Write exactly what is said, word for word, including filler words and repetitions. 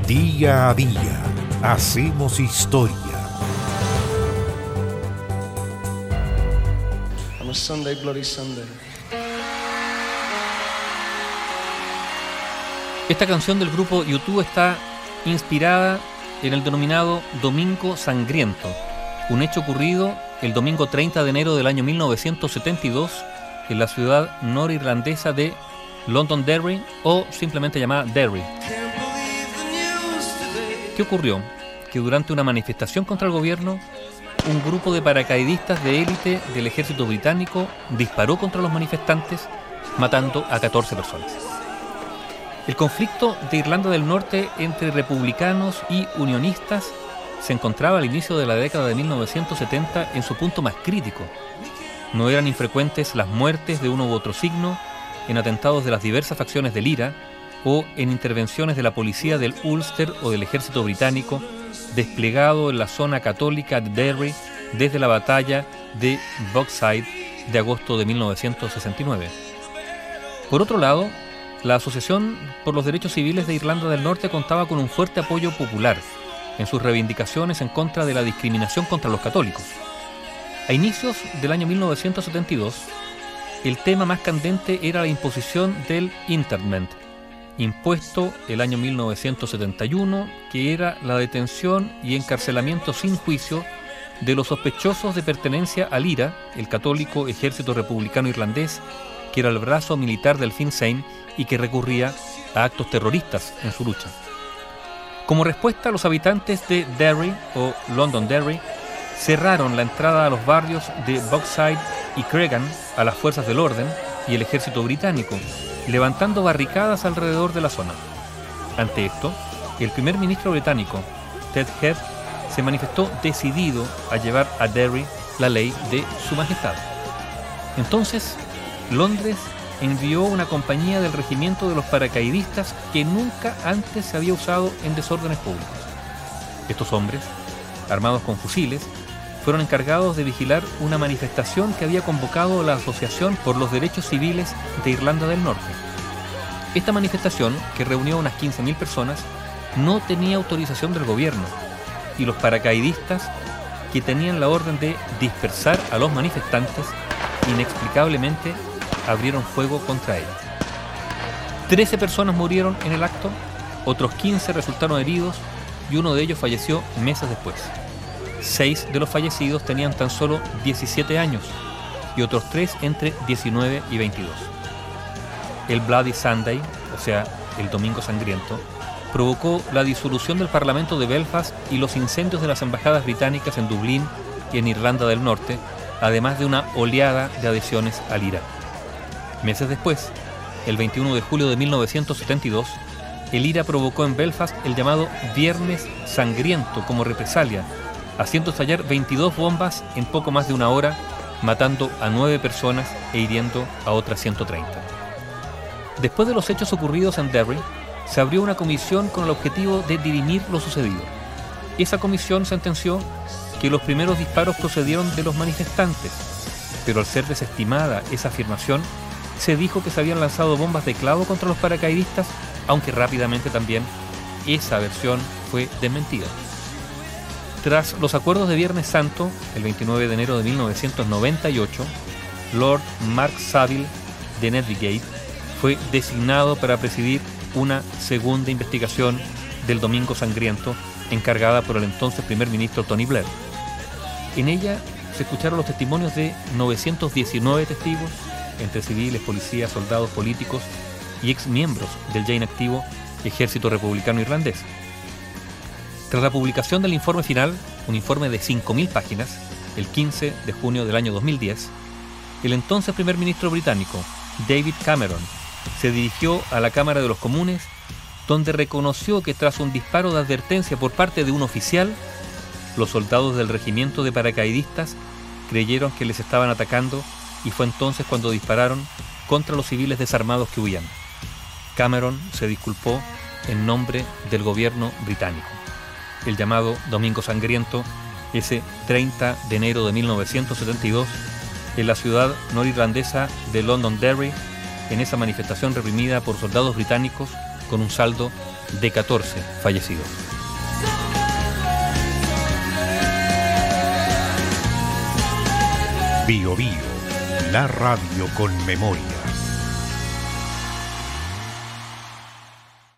Día a día hacemos historia. On a Sunday, bloody Sunday. Esta canción del grupo U dos está inspirada en el denominado Domingo Sangriento, un hecho ocurrido el domingo treinta de enero del año mil novecientos setenta y dos en la ciudad norirlandesa de Londonderry, o simplemente llamada Derry. ¿Qué ocurrió? Que durante una manifestación contra el gobierno, un grupo de paracaidistas de élite del ejército británico disparó contra los manifestantes, matando a catorce personas. El conflicto de Irlanda del Norte entre republicanos y unionistas se encontraba al inicio de la década de mil novecientos setenta en su punto más crítico. No eran infrecuentes las muertes de uno u otro signo en atentados de las diversas facciones del I R A o en intervenciones de la policía del Ulster o del ejército británico desplegado en la zona católica de Derry desde la batalla de Bogside de agosto de mil novecientos sesenta y nueve. Por otro lado, la Asociación por los Derechos Civiles de Irlanda del Norte contaba con un fuerte apoyo popular en sus reivindicaciones en contra de la discriminación contra los católicos. A inicios del año mil novecientos setenta y dos, el tema más candente era la imposición del internment, impuesto el año mil novecientos setenta y uno, que era la detención y encarcelamiento sin juicio de los sospechosos de pertenencia al I R A, el católico ejército republicano irlandés, que era el brazo militar del Sinn Féin y que recurría a actos terroristas en su lucha. Como respuesta, los habitantes de Derry o Londonderry cerraron la entrada a los barrios de Bogside y Cregan a las fuerzas del orden y el ejército británico, levantando barricadas alrededor de la zona. Ante esto, el primer ministro británico, Ted Heath, se manifestó decidido a llevar a Derry la ley de su majestad. Entonces, Londres envió una compañía del regimiento de los paracaidistas que nunca antes se había usado en desórdenes públicos. Estos hombres, armados con fusiles, fueron encargados de vigilar una manifestación que había convocado la Asociación por los Derechos Civiles de Irlanda del Norte. Esta manifestación, que reunió a unas quince mil personas, no tenía autorización del gobierno, y los paracaidistas, que tenían la orden de dispersar a los manifestantes, inexplicablemente abrieron fuego contra ellos. Trece personas murieron en el acto, otros quince resultaron heridos y uno de ellos falleció meses después. Seis de los fallecidos tenían tan solo diecisiete años y otros tres entre diecinueve y veintidós. El Bloody Sunday, o sea, el Domingo Sangriento, provocó la disolución del Parlamento de Belfast y los incendios de las embajadas británicas en Dublín y en Irlanda del Norte, además de una oleada de adhesiones al I R A. Meses después, el veintiuno de julio de mil novecientos setenta y dos, el I R A provocó en Belfast el llamado Viernes Sangriento como represalia, haciendo estallar veintidós bombas en poco más de una hora, matando a nueve personas e hiriendo a otras ciento treinta. Después de los hechos ocurridos en Derry, se abrió una comisión con el objetivo de dirimir lo sucedido. Esa comisión sentenció que los primeros disparos procedieron de los manifestantes, pero al ser desestimada esa afirmación, se dijo que se habían lanzado bombas de clavo contra los paracaidistas, aunque rápidamente también esa versión fue desmentida. Tras los acuerdos de Viernes Santo, el veintinueve de enero de mil novecientos noventa y ocho, Lord Mark Saville de Nedrigate fue designado para presidir una segunda investigación del Domingo Sangriento encargada por el entonces primer ministro Tony Blair. En ella se escucharon los testimonios de novecientos diecinueve testigos, entre civiles, policías, soldados, políticos y ex miembros del ya inactivo Ejército Republicano Irlandés. Tras la publicación del informe final, un informe de cinco mil páginas, el quince de junio del año dos mil diez, el entonces primer ministro británico, David Cameron, se dirigió a la Cámara de los Comunes, donde reconoció que tras un disparo de advertencia por parte de un oficial, los soldados del regimiento de paracaidistas creyeron que les estaban atacando y fue entonces cuando dispararon contra los civiles desarmados que huían. Cameron se disculpó en nombre del gobierno británico. El llamado Domingo Sangriento, ese treinta de enero de mil novecientos setenta y dos, en la ciudad norirlandesa de Londonderry, en esa manifestación reprimida por soldados británicos con un saldo de catorce fallecidos. Bio Bio, la radio con memoria.